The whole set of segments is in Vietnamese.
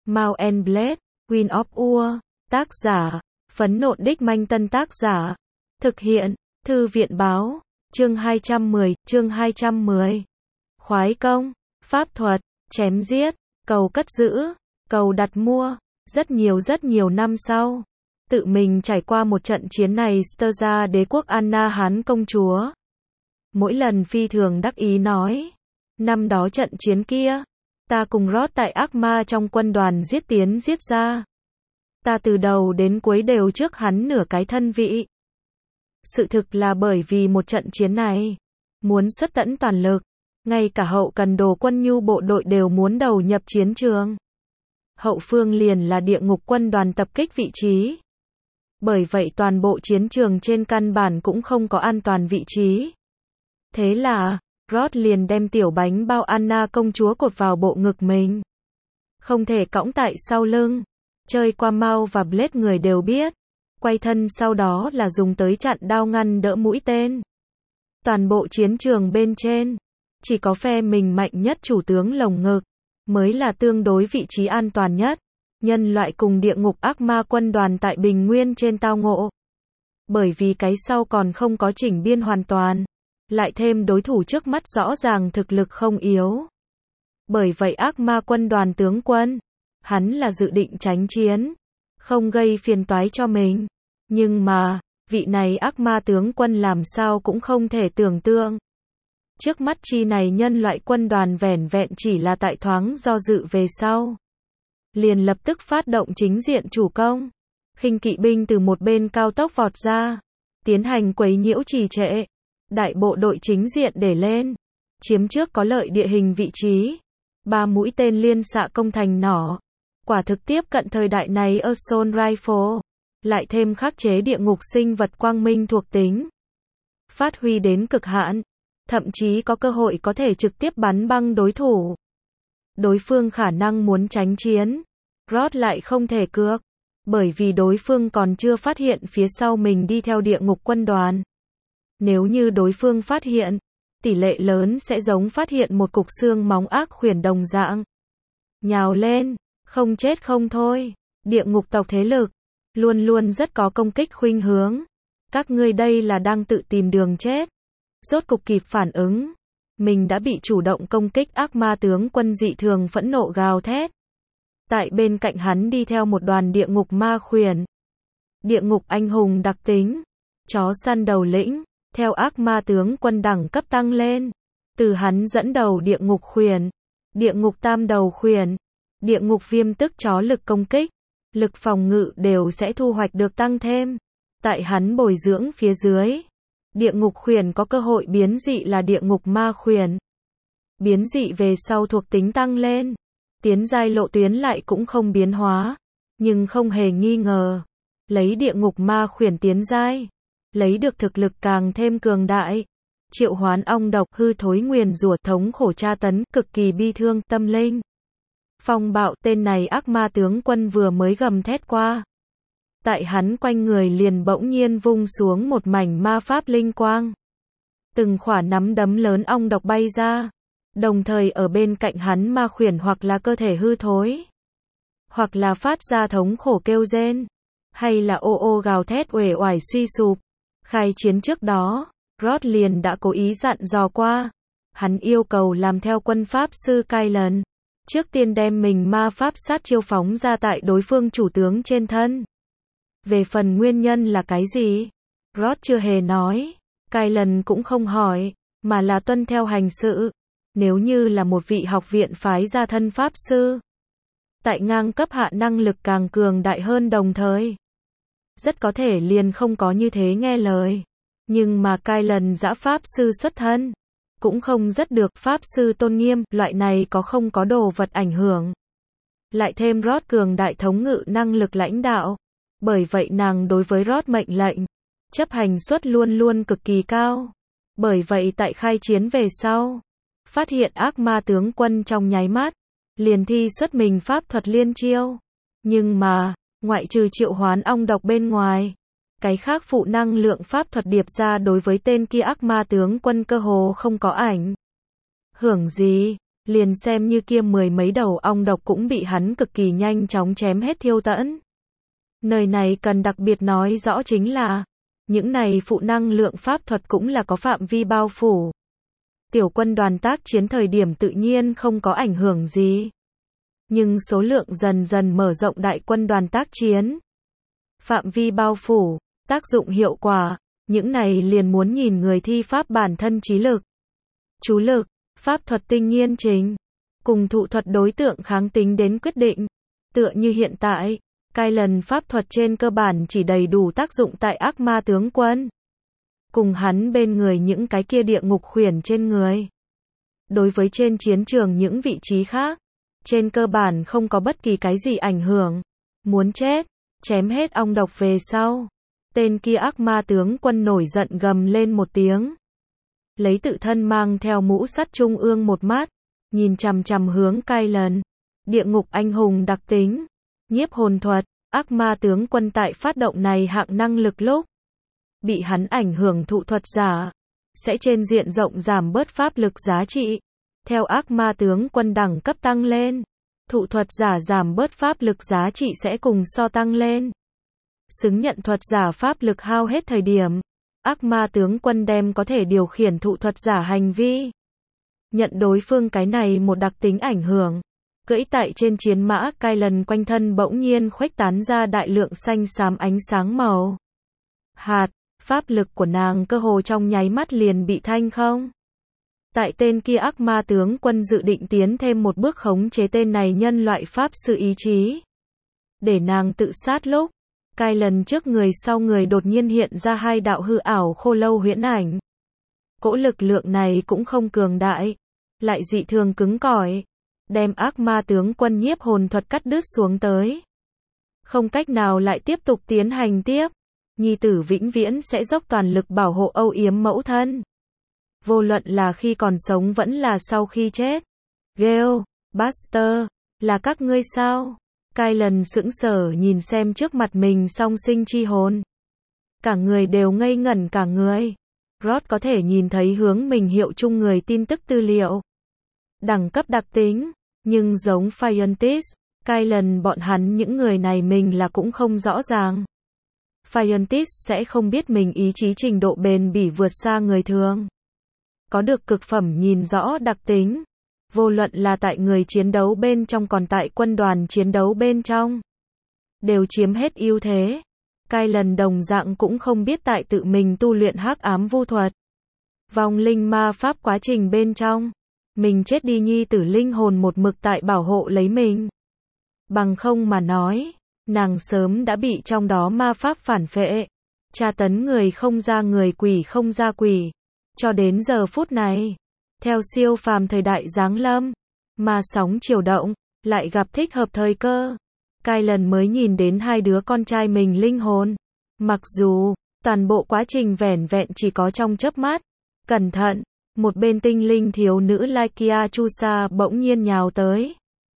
Mount and Blade, Queen of War, tác giả, Phấn Nộn Đích Manh Tân tác giả, thực hiện, Thư viện báo, chương 210, khoái công, pháp thuật, chém giết, cầu cất giữ, cầu đặt mua, rất nhiều năm sau, tự mình trải qua một trận chiến này Sterza đế quốc Anna Hán công chúa. Mỗi lần phi thường đắc ý nói, năm đó trận chiến kia, ta cùng Rod tại ác ma trong quân đoàn giết tiến giết ra. Ta từ đầu đến cuối đều trước hắn nửa cái thân vị. Sự thực là bởi vì một trận chiến này, muốn xuất tận toàn lực, ngay cả hậu cần đồ quân nhu bộ đội đều muốn đầu nhập chiến trường. Hậu phương liền là địa ngục quân đoàn tập kích vị trí. Bởi vậy toàn bộ chiến trường trên căn bản cũng không có an toàn vị trí. Thế là, Rod liền đem tiểu bánh bao Anna công chúa cột vào bộ ngực mình. Không thể cõng tại sau lưng. Chơi qua Mount và Blade người đều biết. Quay thân sau đó là dùng tới chặn đao ngăn đỡ mũi tên. Toàn bộ chiến trường bên trên, chỉ có phe mình mạnh nhất chủ tướng lồng ngực, mới là tương đối vị trí an toàn nhất. Nhân loại cùng địa ngục ác ma quân đoàn tại bình nguyên trên tao ngộ. Bởi vì cái sau còn không có chỉnh biên hoàn toàn. Lại thêm đối thủ trước mắt rõ ràng thực lực không yếu. Bởi vậy ác ma quân đoàn tướng quân, hắn là dự định tránh chiến, không gây phiền toái cho mình. Nhưng mà, vị này ác ma tướng quân làm sao cũng không thể tưởng tượng. Trước mắt chi này nhân loại quân đoàn vẻn vẹn chỉ là tại thoáng do dự về sau. Liền lập tức phát động chính diện chủ công. Khinh kỵ binh từ một bên cao tốc vọt ra, tiến hành quấy nhiễu trì trệ. Đại bộ đội chính diện để lên, chiếm trước có lợi địa hình vị trí. 3 mũi tên liên xạ công thành nỏ. Quả thực tiếp cận thời đại này Assault Rifle. Lại thêm khắc chế địa ngục sinh vật quang minh thuộc tính. Phát huy đến cực hạn. Thậm chí có cơ hội có thể trực tiếp bắn băng đối thủ. Đối phương khả năng muốn tránh chiến. Rod lại không thể cược. Bởi vì đối phương còn chưa phát hiện phía sau mình đi theo địa ngục quân đoàn. Nếu như đối phương phát hiện, tỷ lệ lớn sẽ giống phát hiện một cục xương móng ác khuyển đồng dạng. Nhào lên, không chết không thôi. Địa ngục tộc thế lực, luôn luôn rất có công kích khuynh hướng. Các ngươi đây là đang tự tìm đường chết. Rốt cục kịp phản ứng. Mình đã bị chủ động công kích ác ma tướng quân dị thường phẫn nộ gào thét. Tại bên cạnh hắn đi theo một đoàn địa ngục ma khuyển. Địa ngục anh hùng đặc tính. Chó săn đầu lĩnh. Theo ác ma tướng quân đẳng cấp tăng lên. Từ hắn dẫn đầu địa ngục khuyển. Địa ngục tam đầu khuyển. Địa ngục viêm tức chó lực công kích. Lực phòng ngự đều sẽ thu hoạch được tăng thêm. Tại hắn bồi dưỡng phía dưới. Địa ngục khuyển có cơ hội biến dị là địa ngục ma khuyển. Biến dị về sau thuộc tính tăng lên. Tiến giai lộ tuyến lại cũng không biến hóa. Nhưng không hề nghi ngờ. Lấy địa ngục ma khuyển tiến giai. Lấy được thực lực càng thêm cường đại. Triệu hoán ong độc hư thối nguyền rủa thống khổ tra tấn cực kỳ bi thương tâm linh. Phong bạo tên này ác ma tướng quân vừa mới gầm thét qua. Tại hắn quanh người liền bỗng nhiên vung xuống một mảnh ma pháp linh quang. Từng khỏa nắm đấm lớn ong độc bay ra. Đồng thời ở bên cạnh hắn ma khuyển hoặc là cơ thể hư thối. Hoặc là phát ra thống khổ kêu rên. Hay là ô ô gào thét uể oải suy sụp. Khai chiến trước đó, Rod liền đã cố ý dặn dò qua. Hắn yêu cầu làm theo quân pháp sư Kylan. Trước tiên đem mình ma pháp sát chiêu phóng ra tại đối phương chủ tướng trên thân. Về phần nguyên nhân là cái gì? Rod chưa hề nói. Kylan cũng không hỏi, mà là tuân theo hành sự. Nếu như là một vị học viện phái ra thân pháp sư. Tại ngang cấp hạ năng lực càng cường đại hơn đồng thời. Rất có thể liền không có như thế nghe lời. Nhưng mà Kylan dã pháp sư xuất thân. Cũng không rất được pháp sư tôn nghiêm, loại này có không có đồ vật ảnh hưởng. Lại thêm Rod cường đại thống ngự năng lực lãnh đạo. Bởi vậy nàng đối với Rod mệnh lệnh, chấp hành suất luôn luôn cực kỳ cao. Bởi vậy tại khai chiến về sau, phát hiện ác ma tướng quân trong nháy mắt, liền thi xuất mình pháp thuật liên chiêu. Nhưng mà, ngoại trừ triệu hoán ong độc bên ngoài, cái khác phụ năng lượng pháp thuật điệp ra đối với tên kia ác ma tướng quân cơ hồ không có ảnh hưởng gì. liền xem như kia mười mấy đầu ong độc cũng bị hắn cực kỳ nhanh chóng chém hết thiêu tẫn. Nơi này cần đặc biệt nói rõ chính là, những này phụ năng lượng pháp thuật cũng là có phạm vi bao phủ. Tiểu quân đoàn tác chiến thời điểm tự nhiên không có ảnh hưởng gì. Nhưng số lượng dần dần mở rộng đại quân đoàn tác chiến. Phạm vi bao phủ, tác dụng hiệu quả, những này liền muốn nhìn người thi pháp bản thân trí lực, chú lực, pháp thuật tinh nghiên trình, cùng thụ thuật đối tượng kháng tính đến quyết định. Tựa như hiện tại, Kylan pháp thuật trên cơ bản chỉ đầy đủ tác dụng tại ác ma tướng quân. Cùng hắn bên người những cái kia địa ngục khuyển trên người. Đối với trên chiến trường những vị trí khác, trên cơ bản không có bất kỳ cái gì ảnh hưởng. Muốn chết, chém hết ong độc về sau. Tên kia ác ma tướng quân nổi giận gầm lên một tiếng. Lấy tự thân mang theo mũ sắt trung ương một mắt, nhìn chằm chằm hướng Kylan. Địa ngục anh hùng đặc tính, nhiếp hồn thuật, ác ma tướng quân tại phát động này hạng năng lực lúc bị hắn ảnh hưởng thụ thuật giả, sẽ trên diện rộng giảm bớt pháp lực giá trị. Theo ác ma tướng quân đẳng cấp tăng lên, thụ thuật giả giảm bớt pháp lực giá trị sẽ cùng so tăng lên. Xứng nhận thuật giả pháp lực hao hết thời điểm, ác ma tướng quân đem có thể điều khiển thụ thuật giả hành vi. Nhận đối phương cái này một đặc tính ảnh hưởng. Cưỡi tại trên chiến mã Kylan quanh thân bỗng nhiên khuếch tán ra đại lượng xanh xám ánh sáng màu. Hạt, pháp lực của nàng cơ hồ trong nháy mắt liền bị thanh không. Tại tên kia ác ma tướng quân dự định tiến thêm một bước khống chế tên này nhân loại pháp sư ý chí. Để nàng tự sát lúc, Kylan trước người sau người đột nhiên hiện ra hai đạo hư ảo khô lâu huyễn ảnh. Cỗ lực lượng này cũng không cường đại, lại dị thường cứng cỏi, đem ác ma tướng quân nhiếp hồn thuật cắt đứt xuống tới. Không cách nào lại tiếp tục tiến hành tiếp. Nhi tử vĩnh viễn sẽ dốc toàn lực bảo hộ âu yếm mẫu thân. Vô luận là khi còn sống vẫn là sau khi chết. Gale, Buster, là các ngươi sao? Kylan sững sờ nhìn xem trước mặt mình song sinh chi hồn. Cả người đều ngây ngẩn cả người. Rod có thể nhìn thấy hướng mình hiệu chung người tin tức tư liệu. Đẳng cấp đặc tính, nhưng giống Fientis, Kylan bọn hắn những người này mình là cũng không rõ ràng. Fientis sẽ không biết mình ý chí trình độ bền bỉ vượt xa người thường. Có được cực phẩm nhìn rõ đặc tính. Vô luận là tại người chiến đấu bên trong còn tại quân đoàn chiến đấu bên trong. Đều chiếm hết ưu thế. Kylan đồng dạng cũng không biết tại tự mình tu luyện hắc ám vu thuật. Vong linh ma pháp quá trình bên trong. Mình chết đi nhi tử linh hồn một mực tại bảo hộ lấy mình. Bằng không mà nói, nàng sớm đã bị trong đó ma pháp phản phệ. Tra tấn người không ra người quỷ không ra quỷ. Cho đến giờ phút này, theo siêu phàm thời đại giáng lâm, ma sóng chiều động, lại gặp thích hợp thời cơ. Kylan mới nhìn đến hai đứa con trai mình linh hồn. Mặc dù, toàn bộ quá trình vẻn vẹn chỉ có trong chớp mắt. Cẩn thận, một bên tinh linh thiếu nữ Lykia Chusa bỗng nhiên nhào tới.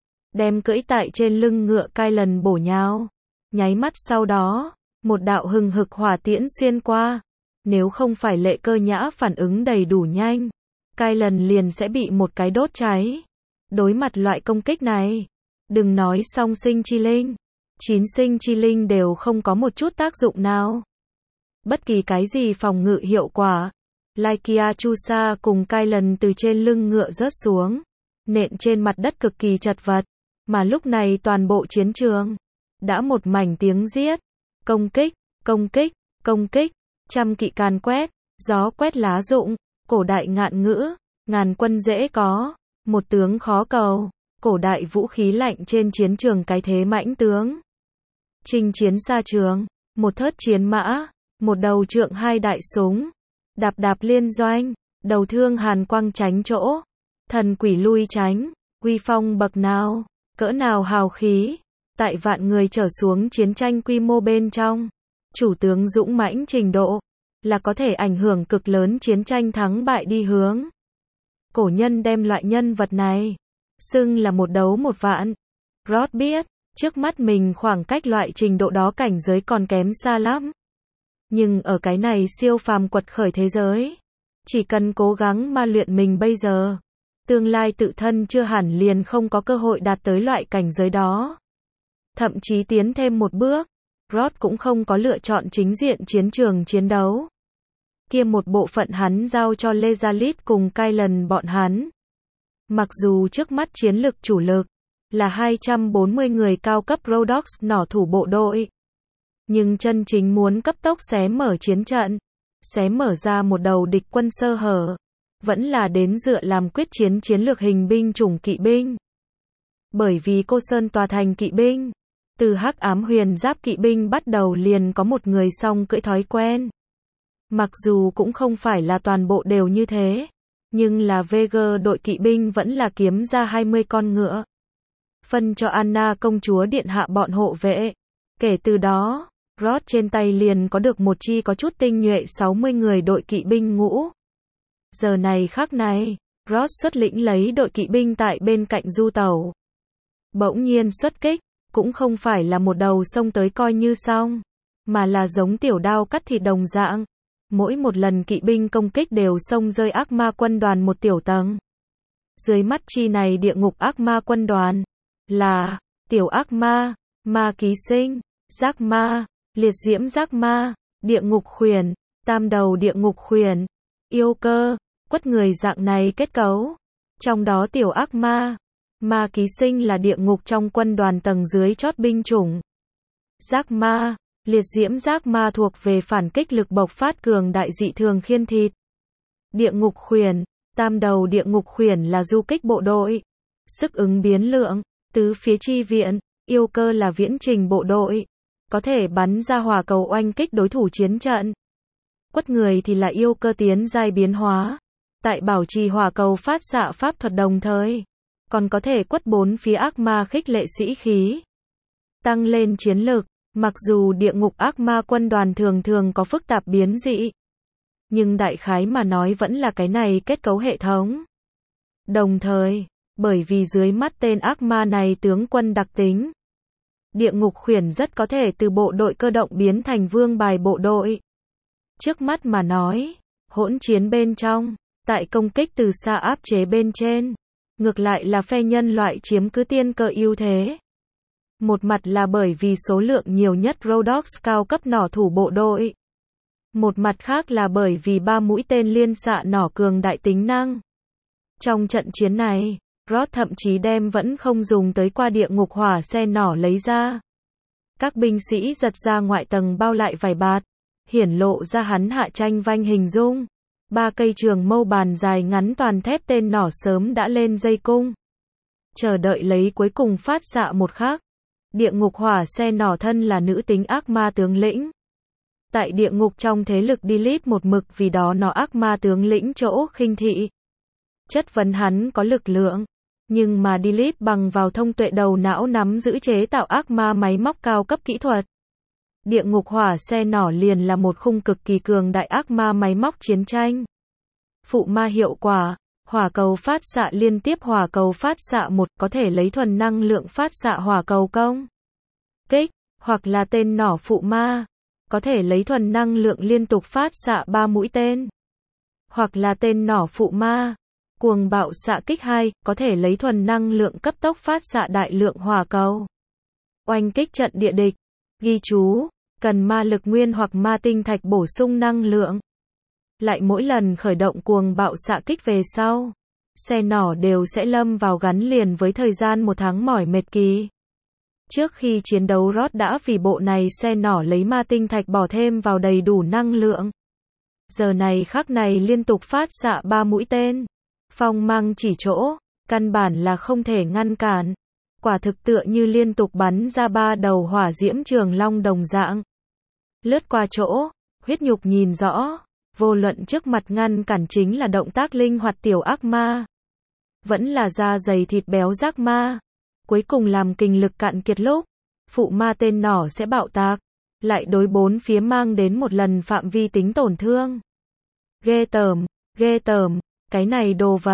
Đem cưỡi tại trên lưng ngựa Kylan bổ nhào. Nháy mắt sau đó, một đạo hừng hực hỏa tiễn xuyên qua. Nếu không phải lệ cơ nhã phản ứng đầy đủ nhanh, Kylan liền sẽ bị một cái đốt cháy. Đối mặt loại công kích này, đừng nói song sinh chi linh, 9 sinh chi linh đều không có một chút tác dụng nào. Bất kỳ cái gì phòng ngự hiệu quả. Lykia Chusa cùng Kylan từ trên lưng ngựa rớt xuống, nện trên mặt đất cực kỳ chật vật, mà lúc này toàn bộ chiến trường đã một mảnh tiếng giết, công kích, công kích, công kích, trăm kỵ càn quét, gió quét lá rụng, cổ đại ngạn ngữ, ngàn quân dễ có, một tướng khó cầu, cổ đại vũ khí lạnh trên chiến trường cái thế mãnh tướng. Chinh chiến xa trường, một thớt chiến mã, một đầu trượng hai đại súng, đạp đạp liên doanh, đầu thương hàn quang tránh chỗ, thần quỷ lui tránh, uy phong bậc nào, cỡ nào hào khí, tại vạn người trở xuống chiến tranh quy mô bên trong, chủ tướng dũng mãnh trình độ, là có thể ảnh hưởng cực lớn chiến tranh thắng bại đi hướng. Cổ nhân đem loại nhân vật này xưng là một đấu một vạn. Rod biết, trước mắt mình khoảng cách loại trình độ đó cảnh giới còn kém xa lắm. Nhưng ở cái này siêu phàm quật khởi thế giới, chỉ cần cố gắng ma luyện mình bây giờ, tương lai tự thân chưa hẳn liền không có cơ hội đạt tới loại cảnh giới đó. Thậm chí tiến thêm một bước, Ross cũng không có lựa chọn chính diện chiến trường chiến đấu. Kia một bộ phận hắn giao cho Lezalit cùng Kylan bọn hắn. Mặc dù trước mắt chiến lực chủ lực là 240 người cao cấp Rhodox nỏ thủ bộ đội, nhưng chân chính muốn cấp tốc xé mở chiến trận, xé mở ra một đầu địch quân sơ hở, vẫn là đến dựa làm quyết chiến chiến lược hình binh chủng kỵ binh. Bởi vì Cô Sơn tòa thành kỵ binh, từ Hắc Ám Huyền Giáp kỵ binh bắt đầu liền có một người song cưỡi thói quen. Mặc dù cũng không phải là toàn bộ đều như thế, nhưng là Vega đội kỵ binh vẫn là kiếm ra 20 con ngựa, phân cho Anna công chúa điện hạ bọn hộ vệ. Kể từ đó, Ross trên tay liền có được một chi có chút tinh nhuệ 60 người đội kỵ binh ngũ. Giờ này khắc này, Ross xuất lĩnh lấy đội kỵ binh tại bên cạnh du tàu. Bỗng nhiên xuất kích, cũng không phải là một đầu xông tới coi như xong, mà là giống tiểu đao cắt thịt đồng dạng. Mỗi một lần kỵ binh công kích đều xông rơi ác ma quân đoàn một tiểu tầng. Dưới mắt chi này địa ngục ác ma quân đoàn là tiểu ác ma, ma ký sinh, giác ma, liệt diễm giác ma, địa ngục khuyển, tam đầu địa ngục khuyển, yêu cơ, quất người dạng này kết cấu. Trong đó tiểu ác ma, ma ký sinh là địa ngục trong quân đoàn tầng dưới chót binh chủng. Giác ma, liệt diễm giác ma thuộc về phản kích lực bộc phát cường đại dị thường khiên thịt. Địa ngục khuyển, tam đầu địa ngục khuyển là du kích bộ đội, sức ứng biến lượng, tứ phía chi viện, yêu cơ là viễn trình bộ đội, có thể bắn ra hỏa cầu oanh kích đối thủ chiến trận. Quất người thì là yêu cơ tiến giai biến hóa, tại bảo trì hỏa cầu phát xạ pháp thuật đồng thời, còn có thể quất bốn phía ác ma khích lệ sĩ khí, tăng lên chiến lực. Mặc dù địa ngục ác ma quân đoàn thường thường có phức tạp biến dị, nhưng đại khái mà nói vẫn là cái này kết cấu hệ thống. Đồng thời, bởi vì dưới mắt tên ác ma này tướng quân đặc tính, địa ngục khuyển rất có thể từ bộ đội cơ động biến thành vương bài bộ đội. Trước mắt mà nói, hỗn chiến bên trong, tại công kích từ xa áp chế bên trên, ngược lại là phe nhân loại chiếm cứ tiên cơ ưu thế. Một mặt là bởi vì số lượng nhiều nhất Rhodox cao cấp nỏ thủ bộ đội. Một mặt khác là bởi vì 3 mũi tên liên xạ nỏ cường đại tính năng. Trong trận chiến này, Ross thậm chí đem vẫn không dùng tới qua địa ngục hỏa xe nỏ lấy ra. Các binh sĩ giật ra ngoại tầng bao lại vải bạt, hiển lộ ra hắn hạ tranh vanh hình dung. 3 cây trường mâu bàn dài ngắn toàn thép tên nỏ sớm đã lên dây cung, chờ đợi lấy cuối cùng phát xạ một khắc. Địa ngục hỏa xe nỏ thân là nữ tính ác ma tướng lĩnh. Tại địa ngục trong thế lực Delete một mực vì đó nó ác ma tướng lĩnh chỗ khinh thị. Chất vấn hắn có lực lượng, nhưng mà Delete bằng vào thông tuệ đầu não nắm giữ chế tạo ác ma máy móc cao cấp kỹ thuật. Địa ngục hỏa xe nỏ liền là một khung cực kỳ cường đại ác ma máy móc chiến tranh. Phụ ma hiệu quả, hỏa cầu phát xạ liên tiếp hỏa cầu phát xạ một có thể lấy thuần năng lượng phát xạ hỏa cầu công kích, hoặc là tên nỏ phụ ma, có thể lấy thuần năng lượng liên tục phát xạ 3 mũi tên. Hoặc là tên nỏ phụ ma, cuồng bạo xạ kích 2, có thể lấy thuần năng lượng cấp tốc phát xạ đại lượng hỏa cầu. Oanh kích trận địa địch, ghi chú, cần ma lực nguyên hoặc ma tinh thạch bổ sung năng lượng. Lại mỗi lần khởi động cuồng bạo xạ kích về sau, xe nỏ đều sẽ lâm vào gắn liền với thời gian 1 tháng mỏi mệt kỳ. Trước khi chiến đấu Ross đã vì bộ này xe nỏ lấy ma tinh thạch bỏ thêm vào đầy đủ năng lượng. Giờ này khắc này liên tục phát xạ 3 mũi tên, phong mang chỉ chỗ, căn bản là không thể ngăn cản. Quả thực tựa như liên tục bắn ra 3 đầu hỏa diễm trường long đồng dạng. Lướt qua chỗ, huyết nhục nhìn rõ, vô luận trước mặt ngăn cản chính là động tác linh hoạt tiểu ác ma, vẫn là da dày thịt béo giác ma. Cuối cùng làm kinh lực cạn kiệt lúc, phụ ma tên nỏ sẽ bạo tạc, lại đối 4 phía mang đến một lần phạm vi tính tổn thương. Ghê tởm, cái này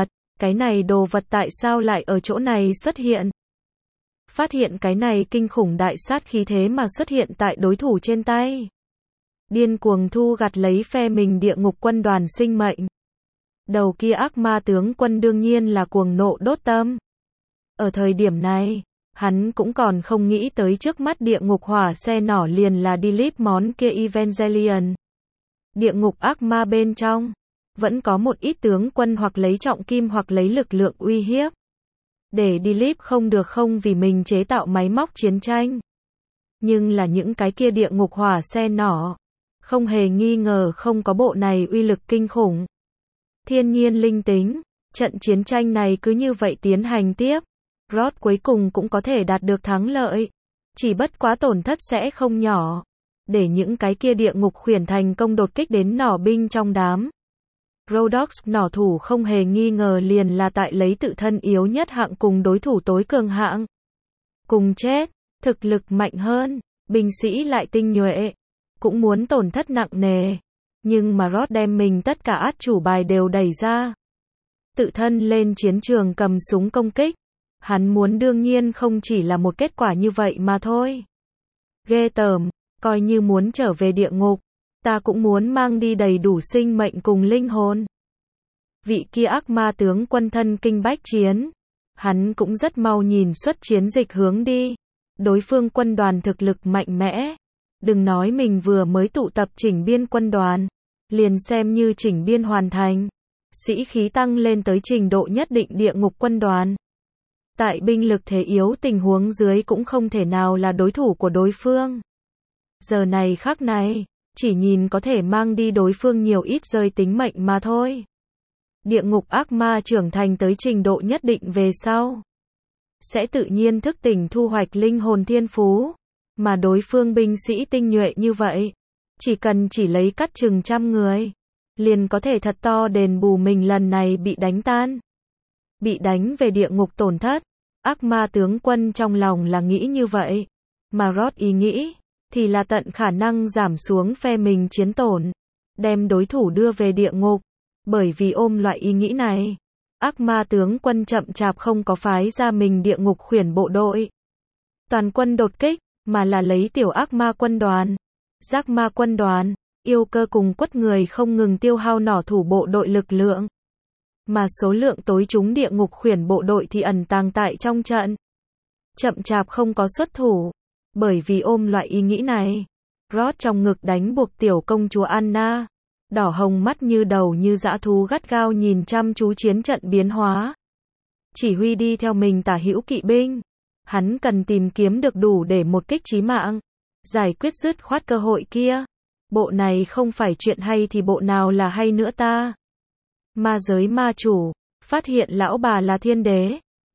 đồ vật tại sao lại ở chỗ này xuất hiện? Phát hiện cái này kinh khủng đại sát khí thế mà xuất hiện tại đối thủ trên tay. Điên cuồng thu gặt lấy phe mình địa ngục quân đoàn sinh mệnh. Đầu kia ác ma tướng quân đương nhiên là cuồng nộ đốt tâm. Ở thời điểm này, hắn cũng còn không nghĩ tới trước mắt địa ngục hỏa xe nỏ liền là Dilip món kia Evangelion. Địa ngục ác ma bên trong, vẫn có một ít tướng quân hoặc lấy trọng kim hoặc lấy lực lượng uy hiếp. Để Dilip không được không vì mình chế tạo máy móc chiến tranh. Nhưng là những cái kia địa ngục hỏa xe nỏ, không hề nghi ngờ không có bộ này uy lực kinh khủng. Thiên nhiên linh tính, trận chiến tranh này cứ như vậy tiến hành tiếp. Rod cuối cùng cũng có thể đạt được thắng lợi. Chỉ bất quá tổn thất sẽ không nhỏ. Để những cái kia địa ngục khuyển thành công đột kích đến nỏ binh trong đám. Rhodox nỏ thủ không hề nghi ngờ liền là tại lấy tự thân yếu nhất hạng cùng đối thủ tối cường hạng. Cùng chết, thực lực mạnh hơn, binh sĩ lại tinh nhuệ, cũng muốn tổn thất nặng nề. Nhưng mà Rod đem mình tất cả át chủ bài đều đẩy ra. Tự thân lên chiến trường cầm súng công kích. Hắn muốn đương nhiên không chỉ là một kết quả như vậy mà thôi. Ghê tởm, coi như muốn trở về địa ngục, ta cũng muốn mang đi đầy đủ sinh mệnh cùng linh hồn. Vị kia ác ma tướng quân thân kinh bách chiến. Hắn cũng rất mau nhìn xuất chiến dịch hướng đi. Đối phương quân đoàn thực lực mạnh mẽ. Đừng nói mình vừa mới tụ tập chỉnh biên quân đoàn. Liền xem như chỉnh biên hoàn thành. Sĩ khí tăng lên tới trình độ nhất định địa ngục quân đoàn. Tại binh lực thế yếu tình huống dưới cũng không thể nào là đối thủ của đối phương. Giờ này khắc này, chỉ nhìn có thể mang đi đối phương nhiều ít rơi tính mệnh mà thôi. Địa ngục ác ma trưởng thành tới trình độ nhất định về sau. Sẽ tự nhiên thức tỉnh thu hoạch linh hồn thiên phú. Mà đối phương binh sĩ tinh nhuệ như vậy. Chỉ cần chỉ lấy cắt chừng 100 người. Liền có thể thật to đền bù mình lần này bị đánh tan. Bị đánh về địa ngục tổn thất. Ác ma tướng quân trong lòng là nghĩ như vậy. Mà Rod ý nghĩ, thì là tận khả năng giảm xuống phe mình chiến tổn. Đem đối thủ đưa về địa ngục. Bởi vì ôm loại ý nghĩ này, ác ma tướng quân chậm chạp không có phái ra mình địa ngục khuyển bộ đội. Toàn quân đột kích, mà là lấy tiểu ác ma quân đoàn, giác ma quân đoàn, yêu cơ cùng quất người không ngừng tiêu hao nỏ thủ bộ đội lực lượng. Mà số lượng tối chúng địa ngục khuyển bộ đội thì ẩn tàng tại trong trận. Chậm chạp không có xuất thủ. Bởi vì ôm loại ý nghĩ này, Rod trong ngực đánh buộc tiểu công chúa Anna. Đỏ hồng mắt như đầu như dã thú gắt gao nhìn chăm chú chiến trận biến hóa. Chỉ huy đi theo mình tả hữu kỵ binh. Hắn cần tìm kiếm được đủ để một kích chí mạng. Giải quyết dứt khoát cơ hội kia. Bộ này không phải chuyện hay thì bộ nào là hay nữa ta. Ma giới ma chủ, phát hiện lão bà là thiên đế.